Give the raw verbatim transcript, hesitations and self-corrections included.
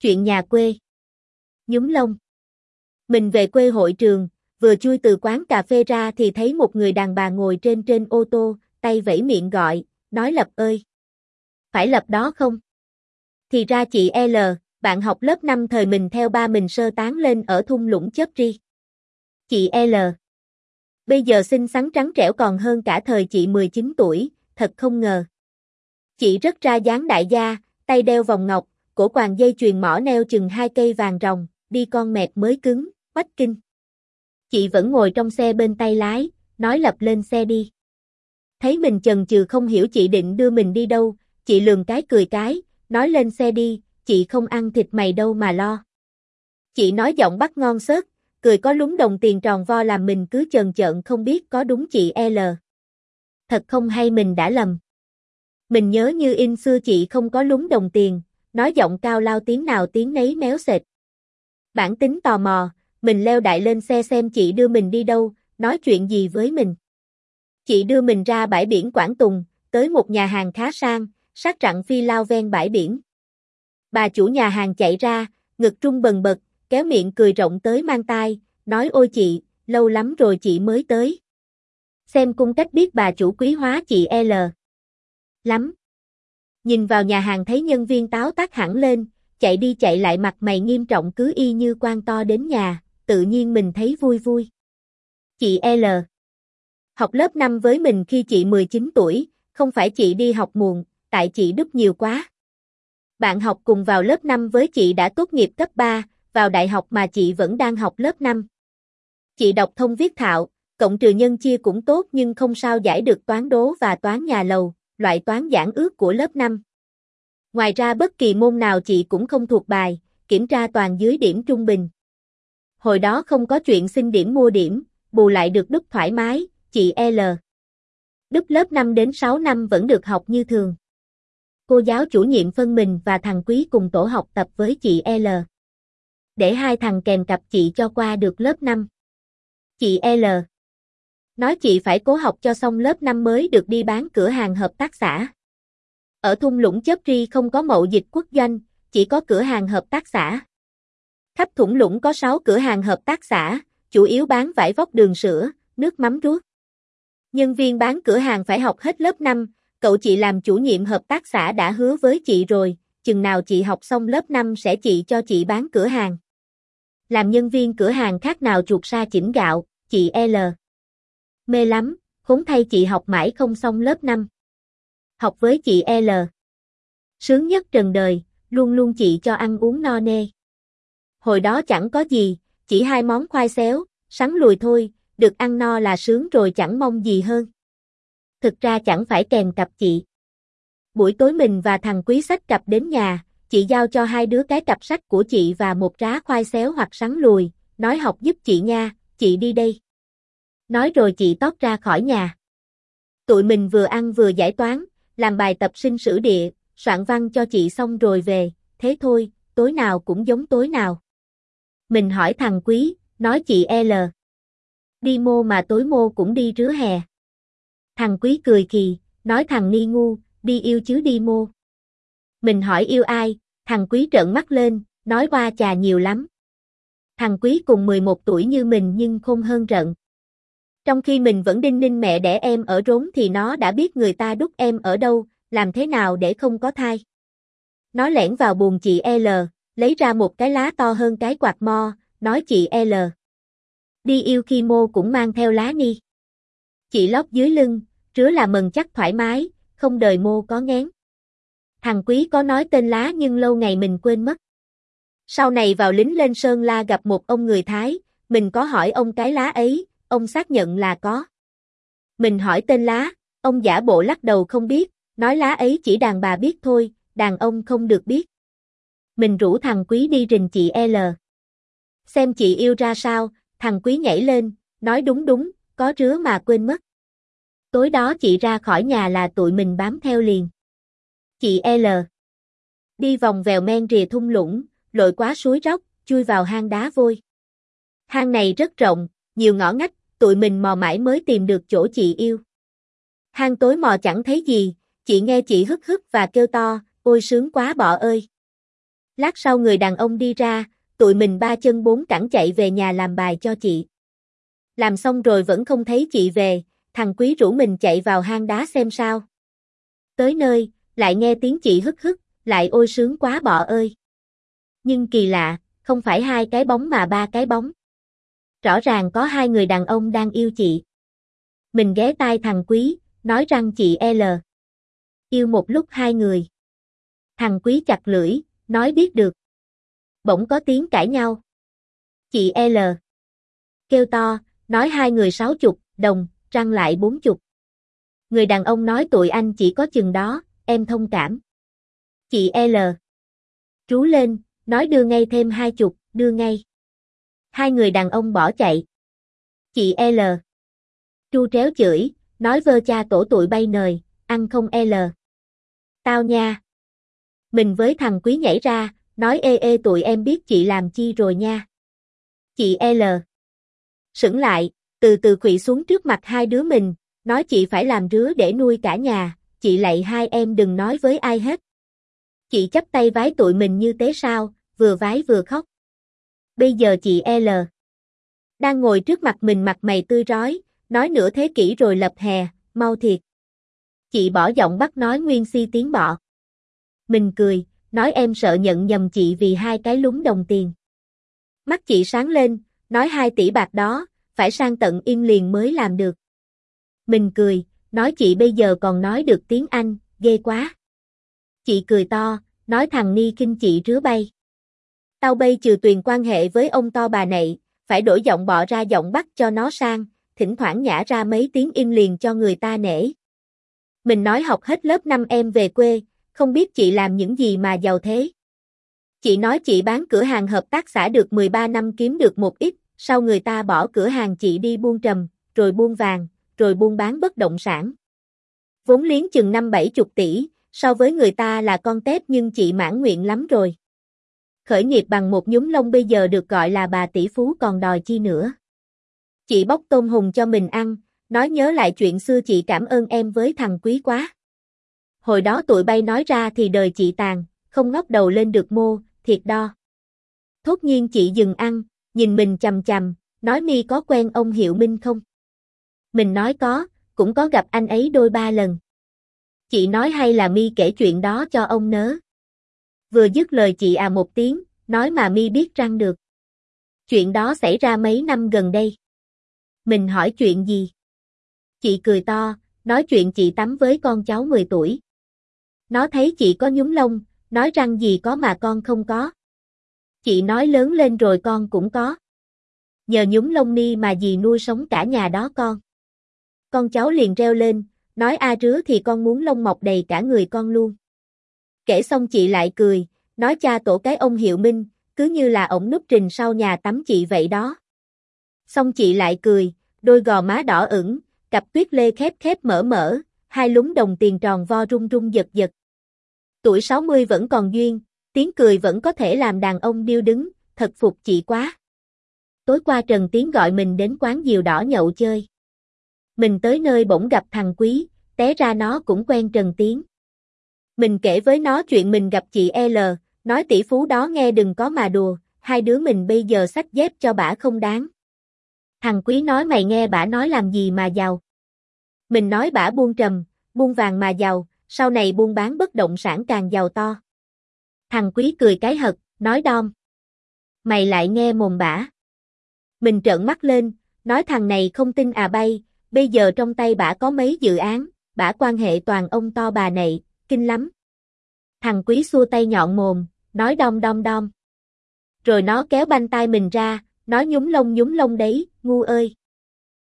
Chuyện nhà quê. Nhúm lông. Mình về quê hội trường, vừa chui từ quán cà phê ra thì thấy một người đàn bà ngồi trên trên ô tô, tay vẫy miệng gọi, nói Lập ơi. Phải Lập đó không? Thì ra chị L, bạn học lớp năm thời mình theo ba mình sơ tán lên ở thung lũng Chớp Ri. Chị L. Bây giờ xinh xắn trắng trẻo còn hơn cả thời chị mười chín tuổi, thật không ngờ. Chị rất ra dáng đại gia, tay đeo vòng ngọc, cổ quàng dây chuyền mỏ neo chừng hai cây vàng ròng, đi con mẹt mới cứng, oách kinh. Chị vẫn ngồi trong xe bên tay lái, nói Lập lên xe đi. Thấy mình chần chừ không hiểu chị định đưa mình đi đâu, chị lườm cái cười cái, nói lên xe đi, chị không ăn thịt mày đâu mà lo. Chị nói giọng bắt ngon xớt, cười có lúng đồng tiền tròn vo làm mình cứ chần chợn không biết có đúng chị L. Thật không hay mình đã lầm. Mình nhớ như in xưa chị không có lúng đồng tiền, nói giọng cao lao tiếng nào tiếng nấy méo sệt. Bản tính tò mò, mình leo đại lên xe xem chị đưa mình đi đâu, nói chuyện gì với mình. Chị đưa mình ra bãi biển Quảng Tùng, tới một nhà hàng khá sang, sát rặng phi lao ven bãi biển. Bà chủ nhà hàng chạy ra, ngực trung bần bật, kéo miệng cười rộng tới mang tai, nói ôi chị, lâu lắm rồi chị mới tới. Xem cung cách biết bà chủ quý hóa chị L. Lắm. Nhìn vào nhà hàng thấy nhân viên táo tát hẳn lên, chạy đi chạy lại mặt mày nghiêm trọng cứ y như quan to đến nhà, tự nhiên mình thấy vui vui. Chị L. Học lớp năm với mình khi chị mười chín tuổi, không phải chị đi học muộn, tại chị đúp nhiều quá. Bạn học cùng vào lớp năm với chị đã tốt nghiệp cấp ba, vào đại học mà chị vẫn đang học lớp năm. Chị đọc thông viết thạo, cộng trừ nhân chia cũng tốt nhưng không sao giải được toán đố và toán nhà lầu, loại toán giản ước của lớp năm. Ngoài ra bất kỳ môn nào chị cũng không thuộc bài, kiểm tra toàn dưới điểm trung bình. Hồi đó không có chuyện xin điểm mua điểm, bù lại được đúp thoải mái, chị L. Đúp lớp năm đến sáu năm vẫn được học như thường. Cô giáo chủ nhiệm phân mình và thằng Quý cùng tổ học tập với chị L. Để hai thằng kèm cặp chị cho qua được lớp năm. Chị L. Nói chị phải cố học cho xong lớp năm mới được đi bán cửa hàng hợp tác xã. Ở thung lũng Chớp Ri không có mậu dịch quốc doanh, chỉ có cửa hàng hợp tác xã. Khắp thung lũng có sáu cửa hàng hợp tác xã, chủ yếu bán vải vóc đường sữa, nước mắm ruốc. Nhân viên bán cửa hàng phải học hết lớp năm, cậu chị làm chủ nhiệm hợp tác xã đã hứa với chị rồi, chừng nào chị học xong lớp năm sẽ chị cho chị bán cửa hàng. Làm nhân viên cửa hàng khác nào chuột sa chỉnh gạo, chị L. Mê lắm, khốn thay chị học mãi không xong lớp năm. Học với chị L. Sướng nhất trần đời, luôn luôn chị cho ăn uống no nê. Hồi đó chẳng có gì, chỉ hai món khoai xéo, sắn lùi thôi, được ăn no là sướng rồi chẳng mong gì hơn. Thực ra chẳng phải kèm cặp chị. Buổi tối mình và thằng Quý xách cặp đến nhà, chị giao cho hai đứa cái cặp sách của chị và một rá khoai xéo hoặc sắn lùi, nói học giúp chị nha, chị đi đây. Nói rồi chị tót ra khỏi nhà. Tụi mình vừa ăn vừa giải toán, làm bài tập sinh sử địa, soạn văn cho chị xong rồi về, thế thôi, tối nào cũng giống tối nào. Mình hỏi thằng Quý, nói chị L. Đi mô mà tối mô cũng đi rứa hè. Thằng Quý cười kỳ, nói thằng ni ngu, đi yêu chứ đi mô. Mình hỏi yêu ai, thằng Quý trợn mắt lên, nói qua chà nhiều lắm. Thằng Quý cùng mười một tuổi như mình nhưng khôn hơn rợn. Trong khi mình vẫn đinh ninh mẹ đẻ em ở rốn thì nó đã biết người ta đút em ở đâu, làm thế nào để không có thai. Nó lẻn vào buồng chị L, lấy ra một cái lá to hơn cái quạt mo, nói chị L. Đi yêu khi mô cũng mang theo lá ni. Chị lót dưới lưng, rứa là mần chắc thoải mái, không đời mô có ngén. Thằng Quý có nói tên lá nhưng lâu ngày mình quên mất. Sau này vào lính lên Sơn La gặp một ông người Thái, mình có hỏi ông cái lá ấy, ông xác nhận là có. Mình hỏi tên lá, ông giả bộ lắc đầu không biết, nói lá ấy chỉ đàn bà biết thôi, đàn ông không được biết. Mình rủ thằng Quý đi rình chị L. Xem chị yêu ra sao, thằng Quý nhảy lên, nói đúng đúng, có rứa mà quên mất. Tối đó chị ra khỏi nhà là tụi mình bám theo liền. Chị L. Đi vòng vèo men rìa thung lũng, lội quá suối róc, chui vào hang đá vôi. Hang này rất rộng, nhiều ngõ ngách, tụi mình mò mãi mới tìm được chỗ chị yêu. Hang tối mò chẳng thấy gì, chị nghe chị hức hức và kêu to, ôi sướng quá bọ ơi. Lát sau người đàn ông đi ra, tụi mình ba chân bốn cẳng chạy về nhà làm bài cho chị. Làm xong rồi vẫn không thấy chị về, thằng Quý rủ mình chạy vào hang đá xem sao. Tới nơi, lại nghe tiếng chị hức hức, lại ôi sướng quá bọ ơi. Nhưng kỳ lạ, không phải hai cái bóng mà ba cái bóng. Rõ ràng có hai người đàn ông đang yêu chị. Mình ghé tai thằng Quý, nói rằng chị L. Yêu một lúc hai người. Thằng Quý chặt lưỡi, nói biết được. Bỗng có tiếng cãi nhau. Chị L. Kêu to, nói hai người sáu chục, đồng, răng lại bốn chục. Người đàn ông nói tụi anh chỉ có chừng đó, em thông cảm. Chị L. Trú lên, nói đưa ngay thêm hai chục, đưa ngay. Hai người đàn ông bỏ chạy. Chị L. Tru tréo chửi, nói vơ cha tổ tụi bay nời, ăn không L. Tao nha. Mình với thằng Quý nhảy ra, nói ê ê tụi em biết chị làm chi rồi nha. Chị L. Sững lại, từ từ khuỵu xuống trước mặt hai đứa mình, nói chị phải làm rứa để nuôi cả nhà, chị lạy hai em đừng nói với ai hết. Chị chắp tay vái tụi mình như thế sao, vừa vái vừa khóc. Bây giờ chị L. đang ngồi trước mặt mình mặt mày tươi rói, nói nửa thế kỷ rồi lập hè, mau thiệt. Chị bỏ giọng bắt nói nguyên si tiếng bọ. Mình cười, nói em sợ nhận nhầm chị vì hai cái lúng đồng tiền. Mắt chị sáng lên, nói hai tỷ bạc đó, phải sang tận Yên liền mới làm được. Mình cười, nói chị bây giờ còn nói được tiếng Anh, ghê quá. Chị cười to, nói thằng ni kinh chị rứa bay. Tao bây trừ tuyền quan hệ với ông to bà nậy, phải đổi giọng bọ ra giọng Bắc cho nó sang, thỉnh thoảng nhả ra mấy tiếng Yên liền cho người ta nể. Mình nói học hết lớp năm em về quê, không biết chị làm những gì mà giàu thế. Chị nói chị bán cửa hàng hợp tác xã được mười ba năm kiếm được một ít, sau người ta bỏ cửa hàng chị đi buôn trầm, rồi buôn vàng, rồi buôn bán bất động sản. Vốn liếng chừng năm bảy chục tỷ, so với người ta là con tép nhưng chị mãn nguyện lắm rồi. Khởi nghiệp bằng một nhúm lông bây giờ được gọi là bà tỷ phú còn đòi chi nữa. Chị bóc tôm hùm cho mình ăn, nói nhớ lại chuyện xưa chị cảm ơn em với thằng Quý quá. Hồi đó tụi bay nói ra thì đời chị tàn, không ngóc đầu lên được mô, thiệt đo. Thốt nhiên chị dừng ăn, nhìn mình chằm chằm, nói mi có quen ông Hiệu Minh không? Mình nói có, cũng có gặp anh ấy đôi ba lần. Chị nói hay là mi kể chuyện đó cho ông nớ. Vừa dứt lời chị à một tiếng, nói mà mi biết răng được. Chuyện đó xảy ra mấy năm gần đây. Mình hỏi chuyện gì? Chị cười to, nói chuyện chị tắm với con cháu mười tuổi. Nó thấy chị có nhúm lông, nói răng gì có mà con không có. Chị nói lớn lên rồi con cũng có. Nhờ nhúm lông ni mà dì nuôi sống cả nhà đó con. Con cháu liền reo lên, nói a rứa thì con muốn lông mọc đầy cả người con luôn. Kể xong chị lại cười, nói cha tổ cái ông Hiệu Minh, cứ như là ổng núp trình sau nhà tắm chị vậy đó. Xong chị lại cười, đôi gò má đỏ ửng, cặp tuyết lê khép khép mở mở, hai lúm đồng tiền tròn vo rung rung giật giật. Tuổi sáu mươi vẫn còn duyên, tiếng cười vẫn có thể làm đàn ông điêu đứng, thật phục chị quá. Tối qua Trần Tiến gọi mình đến quán diều đỏ nhậu chơi. Mình tới nơi bỗng gặp thằng Quý, té ra nó cũng quen Trần Tiến. Mình kể với nó chuyện mình gặp chị L, nói tỷ phú đó nghe đừng có mà đùa, hai đứa mình bây giờ xách dép cho bả không đáng. Thằng Quý nói mày nghe bả nói làm gì mà giàu. Mình nói bả buôn trầm, buôn vàng mà giàu, sau này buôn bán bất động sản càng giàu to. Thằng Quý cười cái hật, nói đom. Mày lại nghe mồm bả. Mình trợn mắt lên, nói thằng này không tin à bay, bây giờ trong tay bả có mấy dự án, bả quan hệ toàn ông to bà nậy, kinh lắm. Thằng Quý xua tay nhọn mồm, nói đom đom đom. Rồi nó kéo banh tai mình ra, nói nhúm lông nhúm lông đấy, ngu ơi.